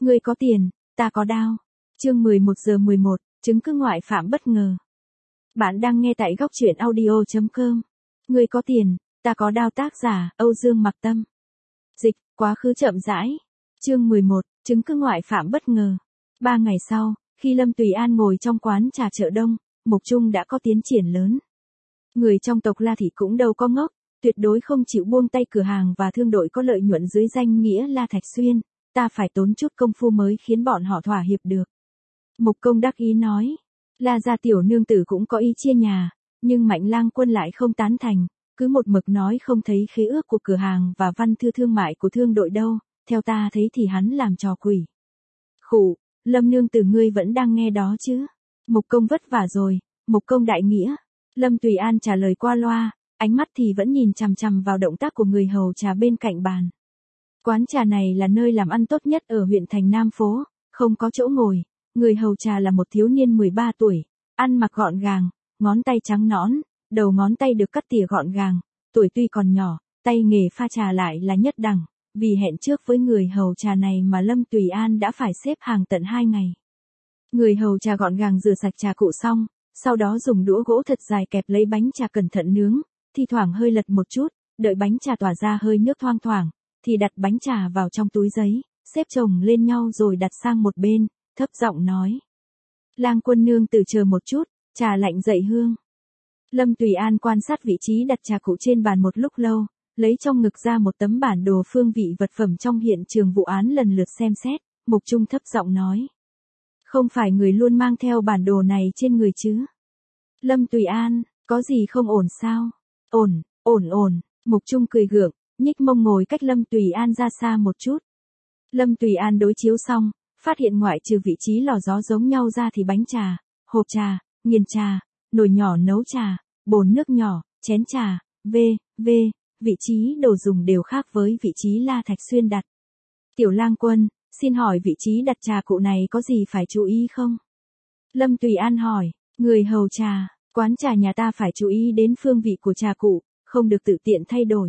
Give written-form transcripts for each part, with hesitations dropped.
Ngươi có tiền, ta có đao. Chương 11:11, chứng cứ ngoại phạm bất ngờ. Bạn đang nghe tại góc truyện audio.com. Ngươi có tiền, ta có đao, tác giả, Âu Dương Mặc Tâm. Dịch, quá khứ chậm rãi. Chương 11, chứng cứ ngoại phạm bất ngờ. 3 ngày sau, khi Lâm Tùy An ngồi trong quán trà chợ Đông, Mục Trung đã có tiến triển lớn. Người trong tộc La Thị cũng đâu có ngốc, tuyệt đối không chịu buông tay cửa hàng và thương đội có lợi nhuận dưới danh nghĩa La Thạch Xuyên, ta phải tốn chút công phu mới khiến bọn họ thỏa hiệp được. Mục Công đắc ý nói, La gia tiểu nương tử cũng có ý chia nhà, nhưng Mạnh Lang Quân lại không tán thành, cứ một mực nói không thấy khế ước của cửa hàng và văn thư thương mại của thương đội đâu, theo ta thấy thì hắn làm trò quỷ. Khụ, Lâm nương tử ngươi vẫn đang nghe đó chứ? Mục Công vất vả rồi, Mục Công đại nghĩa. Lâm Tùy An trả lời qua loa, ánh mắt thì vẫn nhìn chằm chằm vào động tác của người hầu trà bên cạnh bàn. Quán trà này là nơi làm ăn tốt nhất ở huyện thành Nam Phố, không có chỗ ngồi. Người hầu trà là một thiếu niên 13 tuổi, ăn mặc gọn gàng, ngón tay trắng nõn, đầu ngón tay được cắt tỉa gọn gàng, tuổi tuy còn nhỏ, tay nghề pha trà lại là nhất đẳng, vì hẹn trước với người hầu trà này mà Lâm Tùy An đã phải xếp hàng tận 2 ngày. Người hầu trà gọn gàng rửa sạch trà cụ xong, sau đó dùng đũa gỗ thật dài kẹp lấy bánh trà cẩn thận nướng, thi thoảng hơi lật một chút, đợi bánh trà tỏa ra hơi nước thoang thoảng, thì đặt bánh trà vào trong túi giấy, xếp chồng lên nhau rồi đặt sang một bên, thấp giọng nói. Lang Quân nương tử chờ một chút, trà lạnh dậy hương. Lâm Tùy An quan sát vị trí đặt trà cụ trên bàn một lúc lâu, lấy trong ngực ra một tấm bản đồ phương vị vật phẩm trong hiện trường vụ án lần lượt xem xét, Mục Trung thấp giọng nói. Không phải người luôn mang theo bản đồ này trên người chứ? Lâm Tùy An, có gì không ổn sao? Ổn, Mục Trung cười gượng, nhích mông ngồi cách Lâm Tùy An ra xa một chút. Lâm Tùy An đối chiếu xong, phát hiện ngoại trừ vị trí lò gió giống nhau ra thì bánh trà, hộp trà, nghiền trà, nồi nhỏ nấu trà, bồn nước nhỏ, chén trà, vị trí đồ dùng đều khác với vị trí La Thạch Xuyên đặt. Tiểu Lang Quân, xin hỏi vị trí đặt trà cụ này có gì phải chú ý không? Lâm Tùy An hỏi, người hầu trà, quán trà nhà ta phải chú ý đến phương vị của trà cụ, không được tự tiện thay đổi.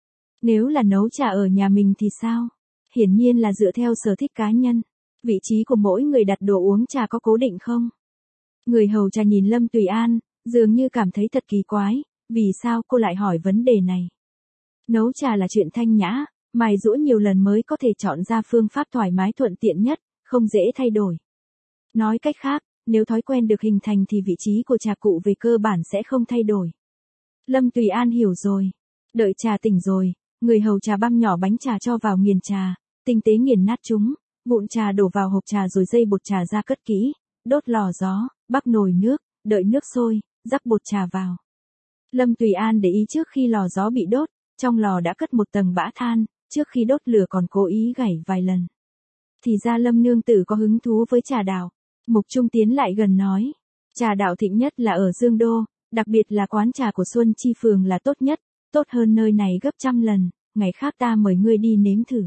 Nếu là nấu trà ở nhà mình thì sao? Hiển nhiên là dựa theo sở thích cá nhân. Vị trí của mỗi người đặt đồ uống trà có cố định không? Người hầu trà nhìn Lâm Tùy An, dường như cảm thấy thật kỳ quái, vì sao cô lại hỏi vấn đề này? Nấu trà là chuyện thanh nhã, mài giũa nhiều lần mới có thể chọn ra phương pháp thoải mái thuận tiện nhất, không dễ thay đổi. Nói cách khác, nếu thói quen được hình thành thì vị trí của trà cụ về cơ bản sẽ không thay đổi. Lâm Tùy An hiểu rồi. Đợi trà tỉnh rồi, người hầu trà băm nhỏ bánh trà cho vào nghiền trà, tinh tế nghiền nát chúng. Vụn trà đổ vào hộp trà rồi dây bột trà ra cất kỹ, đốt lò gió, bắc nồi nước, đợi nước sôi, rắc bột trà vào. Lâm Tùy An để ý trước khi lò gió bị đốt, trong lò đã cất một tầng bã than, trước khi đốt lửa còn cố ý gảy vài lần. Thì ra Lâm nương tử có hứng thú với trà đạo. Mục Trung tiến lại gần nói, trà đạo thịnh nhất là ở Dương Đô, đặc biệt là quán trà của Xuân Chi Phường là tốt nhất, tốt hơn nơi này gấp trăm lần, ngày khác ta mời ngươi đi nếm thử.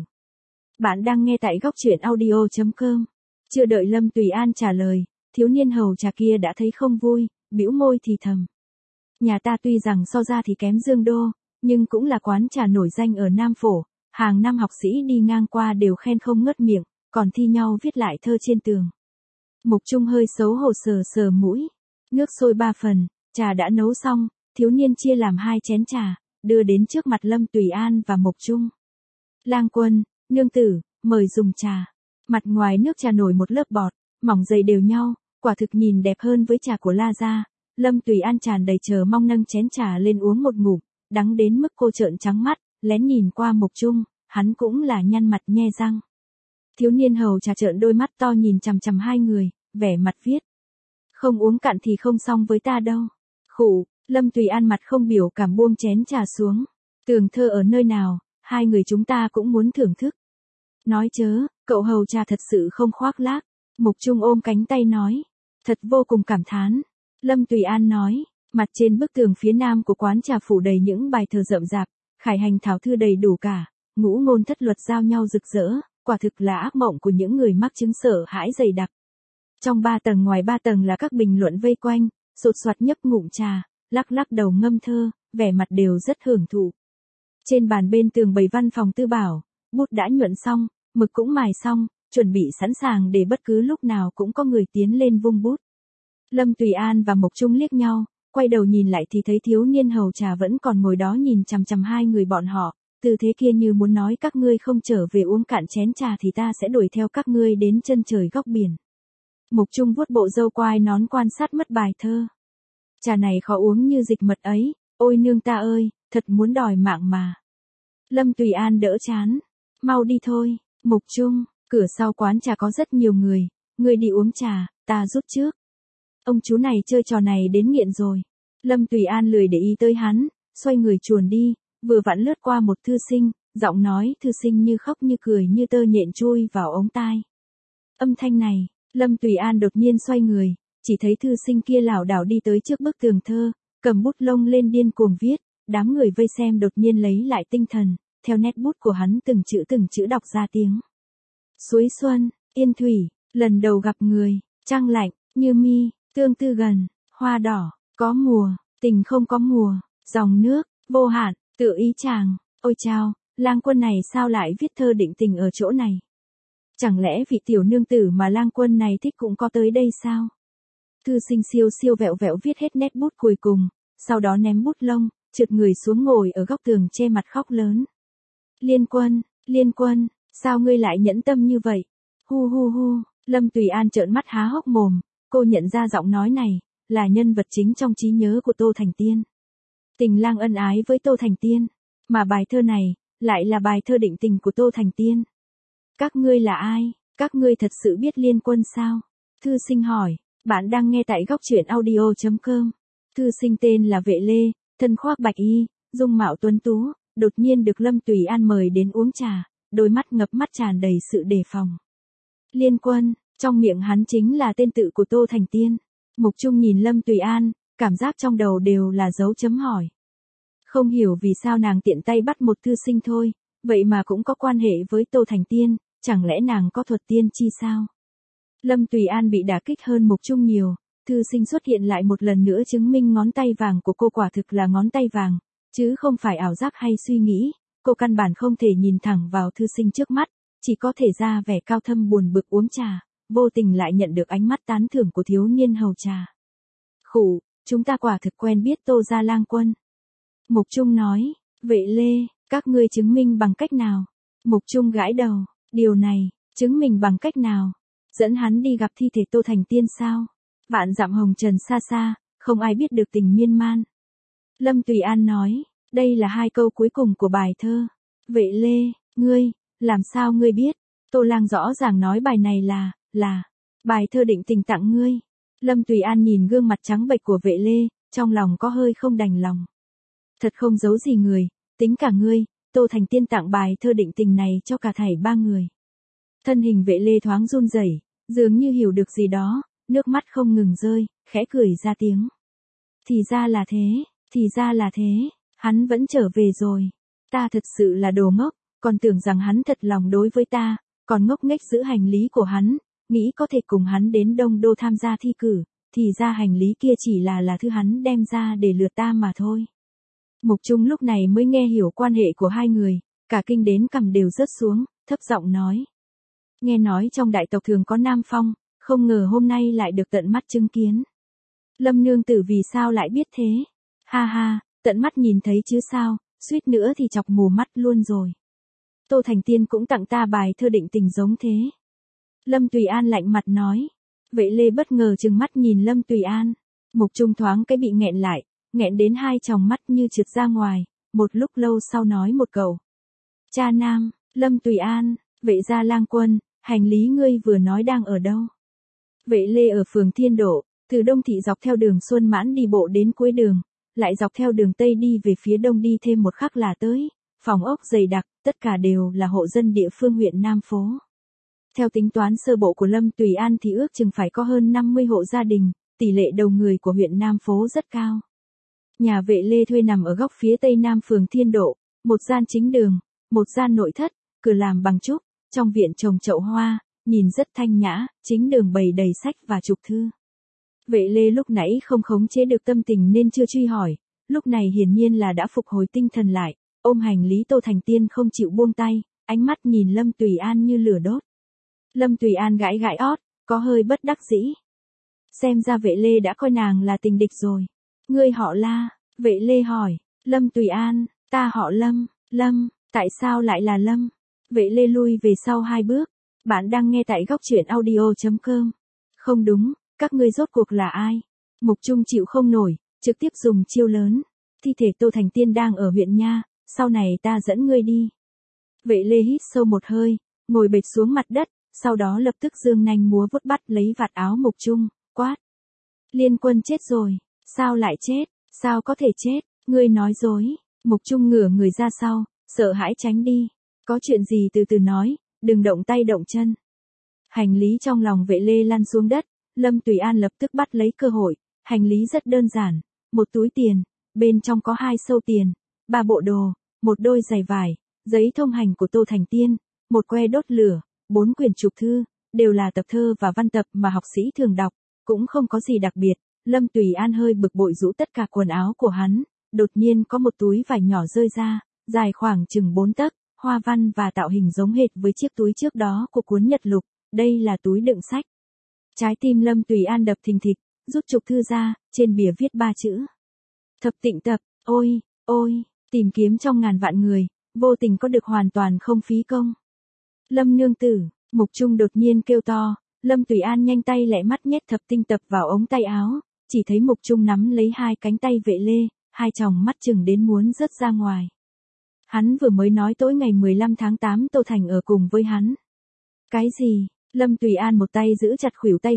Bạn đang nghe tại góc truyện audio.com. Chưa đợi Lâm Tùy An trả lời, thiếu niên hầu trà kia đã thấy không vui, bĩu môi thì thầm. Nhà ta tuy rằng so ra thì kém Dương Đô, nhưng cũng là quán trà nổi danh ở Nam Phổ, hàng năm học sĩ đi ngang qua đều khen không ngớt miệng, còn thi nhau viết lại thơ trên tường. Mục Trung hơi xấu hổ sờ mũi. Nước sôi 3 phần, trà đã nấu xong, thiếu niên chia làm 2 chén trà, đưa đến trước mặt Lâm Tùy An và Mục Trung. Lang Quân, nương tử, mời dùng trà. Mặt ngoài nước trà nổi một lớp bọt, mỏng dày đều nhau, quả thực nhìn đẹp hơn với trà của La gia. Lâm Tùy An tràn đầy chờ mong nâng chén trà lên uống một ngụm, đắng đến mức cô trợn trắng mắt, lén nhìn qua Mục Trung, hắn cũng là nhăn mặt nhe răng. Thiếu niên hầu trà trợn đôi mắt to nhìn chằm chằm hai người, vẻ mặt viết. Không uống cạn thì không xong với ta đâu. Khụ, Lâm Tùy An mặt không biểu cảm buông chén trà xuống. Tường thơ ở nơi nào, hai người chúng ta cũng muốn thưởng thức. Nói chớ, cậu hầu trà thật sự không khoác lác. Mục Trung ôm cánh tay nói. Thật vô cùng cảm thán. Lâm Tùy An nói, mặt trên bức tường phía nam của quán trà phủ đầy những bài thơ rậm rạp, khải hành thảo thư đầy đủ cả, ngũ ngôn thất luật giao nhau rực rỡ, quả thực là ác mộng của những người mắc chứng sợ hãi dày đặc. Trong 3 tầng ngoài 3 tầng là các bình luận vây quanh, sột soạt nhấp ngụm trà, lắc lắc đầu ngâm thơ, vẻ mặt đều rất hưởng thụ. Trên bàn bên tường bày văn phòng tư bảo, bút đã nhuận xong, mực cũng mài xong, chuẩn bị sẵn sàng để bất cứ lúc nào cũng có người tiến lên vung bút. Lâm Tùy An và Mộc Trung liếc nhau, quay đầu nhìn lại thì thấy thiếu niên hầu trà vẫn còn ngồi đó nhìn chằm chằm hai người bọn họ, tư thế kia như muốn nói các ngươi không trở về uống cạn chén trà thì ta sẽ đuổi theo các ngươi đến chân trời góc biển. Mộc Trung vuốt bộ râu quai nón quan sát mất bài thơ. Trà này khó uống như dịch mật ấy, ôi nương ta ơi, thật muốn đòi mạng mà. Lâm Tùy An đỡ chán. Mau đi thôi, Mộc Trung, cửa sau quán trà có rất nhiều người, ngươi đi uống trà, ta rút trước. Ông chú này chơi trò này đến nghiện rồi. Lâm Tùy An lười để ý tới hắn, xoay người chuồn đi, vừa vặn lướt qua một thư sinh, giọng nói thư sinh như khóc như cười như tơ nhện chui vào ống tai. Âm thanh này, Lâm Tùy An đột nhiên xoay người, chỉ thấy thư sinh kia lảo đảo đi tới trước bức tường thơ, cầm bút lông lên điên cuồng viết, đám người vây xem đột nhiên lấy lại tinh thần, theo nét bút của hắn từng chữ đọc ra tiếng. Suối xuân, yên thủy, lần đầu gặp người, trăng lạnh, như mi, tương tư gần, hoa đỏ, có mùa, tình không có mùa, dòng nước, vô hạn, tựa ý chàng, ôi chao, Lang Quân này sao lại viết thơ định tình ở chỗ này? Chẳng lẽ vị tiểu nương tử mà Lang Quân này thích cũng có tới đây sao? Thư sinh siêu siêu vẹo vẹo viết hết nét bút cuối cùng, sau đó ném bút lông, trượt người xuống ngồi ở góc tường che mặt khóc lớn. Liên Quân, sao ngươi lại nhẫn tâm như vậy? Hu hu hu, Lâm Tùy An trợn mắt há hốc mồm, cô nhận ra giọng nói này, là nhân vật chính trong trí nhớ của Tô Thành Tiên. Tình lang ân ái với Tô Thành Tiên, mà bài thơ này, lại là bài thơ định tình của Tô Thành Tiên. Các ngươi là ai? Các ngươi thật sự biết Liên Quân sao? Thư sinh hỏi, bạn đang nghe tại góc truyện audio.com. Thư sinh tên là Vệ Lê, thân khoác bạch y, dung mạo tuấn tú, đột nhiên được Lâm Tùy An mời đến uống trà, đôi mắt ngập mắt tràn đầy sự đề phòng. Liên Quân, trong miệng hắn chính là tên tự của Tô Thành Tiên. Mộc Trung nhìn Lâm Tùy An, cảm giác trong đầu đều là dấu chấm hỏi. Không hiểu vì sao nàng tiện tay bắt một thư sinh thôi, vậy mà cũng có quan hệ với Tô Thành Tiên, chẳng lẽ nàng có thuật tiên chi sao? Lâm Tùy An bị đả kích hơn Mộc Trung nhiều, thư sinh xuất hiện lại một lần nữa chứng minh ngón tay vàng của cô quả thực là ngón tay vàng, chứ không phải ảo giác hay suy nghĩ, cô căn bản không thể nhìn thẳng vào thư sinh trước mắt, chỉ có thể ra vẻ cao thâm buồn bực uống trà, vô tình lại nhận được ánh mắt tán thưởng của thiếu niên hầu trà. Khủ, chúng ta quả thực quen biết Tô gia Lang Quân. Mộc Trung nói, Vệ Lê, các ngươi chứng minh bằng cách nào? Mộc Trung gãi đầu, điều này, chứng minh bằng cách nào? Dẫn hắn đi gặp thi thể Tô Thành Tiên sao? Vạn dặm hồng trần xa xa, không ai biết được tình miên man. Lâm Tùy An nói, đây là hai câu cuối cùng của bài thơ. Vệ Lê, ngươi, làm sao ngươi biết? Tô Lang rõ ràng nói bài này là bài thơ định tình tặng ngươi. Lâm Tùy An nhìn gương mặt trắng bệch của Vệ Lê, trong lòng có hơi không đành lòng. Thật không giấu gì người, tính cả ngươi, Tô Thành Tiên tặng bài thơ định tình này cho cả thảy ba người. Thân hình Vệ Lê thoáng run rẩy, dường như hiểu được gì đó, nước mắt không ngừng rơi, khẽ cười ra tiếng. Thì ra là thế, hắn vẫn trở về rồi. Ta thật sự là đồ ngốc, còn tưởng rằng hắn thật lòng đối với ta, còn ngốc nghếch giữ hành lý của hắn, nghĩ có thể cùng hắn đến Đông Đô tham gia thi cử, thì ra hành lý kia chỉ là thứ hắn đem ra để lừa ta mà thôi. Mộc Trung lúc này mới nghe hiểu quan hệ của hai người, cả kinh đến cằm đều rớt xuống, thấp giọng nói. Nghe nói trong đại tộc thường có Nam Phong, không ngờ hôm nay lại được tận mắt chứng kiến. Lâm nương tử vì sao lại biết thế? Ha ha, tận mắt nhìn thấy chứ sao, suýt nữa thì chọc mù mắt luôn rồi. Tô Thành Tiên cũng tặng ta bài thơ định tình giống thế. Lâm Tùy An lạnh mặt nói. Vệ Lê bất ngờ trừng mắt nhìn Lâm Tùy An. Mộc Trung thoáng cái bị nghẹn lại, nghẹn đến hai tròng mắt như trượt ra ngoài, một lúc lâu sau nói một câu. Cha nam, Lâm Tùy An, Vệ gia Lang Quân, hành lý ngươi vừa nói đang ở đâu? Vệ Lê ở phường Thiên Độ, từ Đông Thị dọc theo đường Xuân Mãn đi bộ đến cuối đường, lại dọc theo đường Tây đi về phía đông đi thêm một khắc là tới, phòng ốc dày đặc, tất cả đều là hộ dân địa phương huyện Nam Phố. Theo tính toán sơ bộ của Lâm Tùy An thì ước chừng phải có hơn 50 hộ gia đình, tỷ lệ đầu người của huyện Nam Phố rất cao. Nhà Vệ Lê thuê nằm ở góc phía tây nam phường Thiên Độ, một gian chính đường, một gian nội thất, cửa làm bằng trúc, trong viện trồng chậu hoa, nhìn rất thanh nhã, chính đường bày đầy sách và trục thư. Vệ Lê lúc nãy không khống chế được tâm tình nên chưa truy hỏi, lúc này hiển nhiên là đã phục hồi tinh thần lại, ôm hành lý Tô Thành Tiên không chịu buông tay, ánh mắt nhìn Lâm Tùy An như lửa đốt. Lâm Tùy An gãi gãi ót, có hơi bất đắc dĩ. Xem ra Vệ Lê đã coi nàng là tình địch rồi. Ngươi họ La, Vệ Lê hỏi. Lâm Tùy An, ta họ Lâm. Lâm, tại sao lại là Lâm? Vệ Lê lui về sau 2 bước. Bạn đang nghe tại góc truyện audio.com. Không đúng, các ngươi rốt cuộc là ai? Mục Trung chịu không nổi, trực tiếp dùng chiêu lớn. Thi thể Tô Thành Tiên đang ở huyện nha, sau này ta dẫn ngươi đi. Vệ Lê hít sâu một hơi, ngồi bệt xuống mặt đất, sau đó lập tức giương nanh múa vuốt bắt lấy vạt áo Mục Trung, quát. Liên Quân chết rồi, sao lại chết, sao có thể chết, ngươi nói dối. Mục Trung ngửa người ra sau, sợ hãi tránh đi. Có chuyện gì từ từ nói, đừng động tay động chân. Hành lý trong lòng Vệ Lê lăn xuống đất, Lâm Tùy An lập tức bắt lấy cơ hội. Hành lý rất đơn giản, một túi tiền, bên trong có 2 xâu tiền, 3 bộ đồ, một đôi giày vải, giấy thông hành của Tô Thành Tiên, một que đốt lửa, 4 quyển trục thư, đều là tập thơ và văn tập mà học sĩ thường đọc, cũng không có gì đặc biệt. Lâm Tùy An hơi bực bội rũ tất cả quần áo của hắn, đột nhiên có một túi vải nhỏ rơi ra, dài khoảng chừng 4 tấc, hoa văn và tạo hình giống hệt với chiếc túi trước đó của cuốn Nhật Lục, đây là túi đựng sách. Trái tim Lâm Tùy An đập thình thịch, rút trục thư ra, trên bìa viết 3 chữ. Thập Tịnh Tập, ôi, ôi, tìm kiếm trong ngàn vạn người, vô tình có được hoàn toàn không phí công. Lâm nương tử, Mục Trung đột nhiên kêu to, Lâm Tùy An nhanh tay lẹ mắt nhét Thập Tinh Tập vào ống tay áo, chỉ thấy Mục Trung nắm lấy 2 cánh tay Vệ Lê, 2 tròng mắt chừng đến muốn rớt ra ngoài. Hắn vừa mới nói tối ngày 15 tháng 8 Tô Thành ở cùng với hắn. Cái gì? Lâm Tùy An một tay giữ chặt khuỷu tay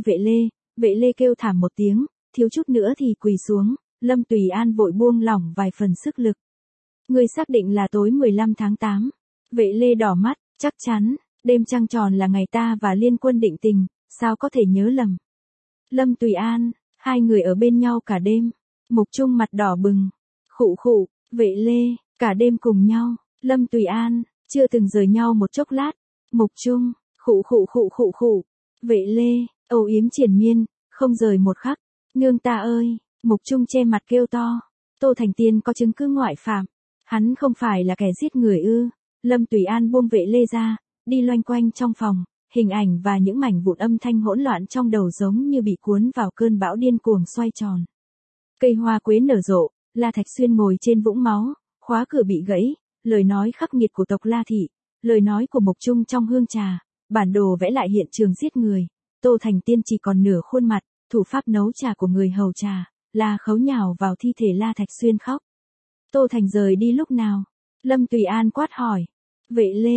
Vệ Lê kêu thảm một tiếng, thiếu chút nữa thì quỳ xuống, Lâm Tùy An vội buông lỏng vài phần sức lực. Ngươi xác định là tối 15 tháng 8. Vệ Lê đỏ mắt, chắc chắn, đêm trăng tròn là ngày ta và Liên Quân định tình, sao có thể nhớ lầm. Lâm Tùy An, 2 người ở bên nhau cả đêm. Mục Trung mặt đỏ bừng. Khụ khụ, Vệ Lê, cả đêm cùng nhau. Lâm Tùy An, chưa từng rời nhau một chốc lát. Mục Trung, khụ khụ khụ khụ khụ. Vệ Lê, âu yếm triền miên, không rời một khắc. Nương ta ơi, Mục Trung che mặt kêu to. Tô Thành Tiên có chứng cứ ngoại phạm. Hắn không phải là kẻ giết người ư. Lâm Tùy An buông Vệ Lê ra, đi loanh quanh trong phòng, hình ảnh và những mảnh vụn âm thanh hỗn loạn trong đầu giống như bị cuốn vào cơn bão điên cuồng xoay tròn. Cây hoa quế nở rộ, La Thạch Xuyên ngồi trên vũng máu, khóa cửa bị gãy, lời nói khắc nghiệt của tộc La Thị, lời nói của Mục Trung trong hương trà, bản đồ vẽ lại hiện trường giết người, Tô Thành Tiên chỉ còn nửa khuôn mặt, thủ pháp nấu trà của người hầu trà, La Khấu nhào vào thi thể La Thạch Xuyên khóc. Tô Thành rời đi lúc nào? Lâm Tùy An quát hỏi. Vệ Lê,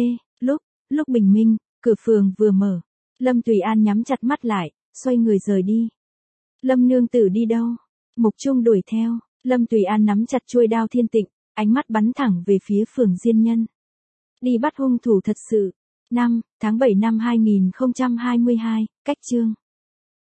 lúc bình minh, cửa phường vừa mở. Lâm Tùy An nhắm chặt mắt lại, xoay người rời đi. Lâm nương tử đi đâu? Mục Trung đuổi theo. Lâm Tùy An nắm chặt chuôi đao Thiên Tịnh, ánh mắt bắn thẳng về phía phường Diên Nhân. Đi bắt hung thủ thật sự. 5 tháng 7 năm 2022, cách chương.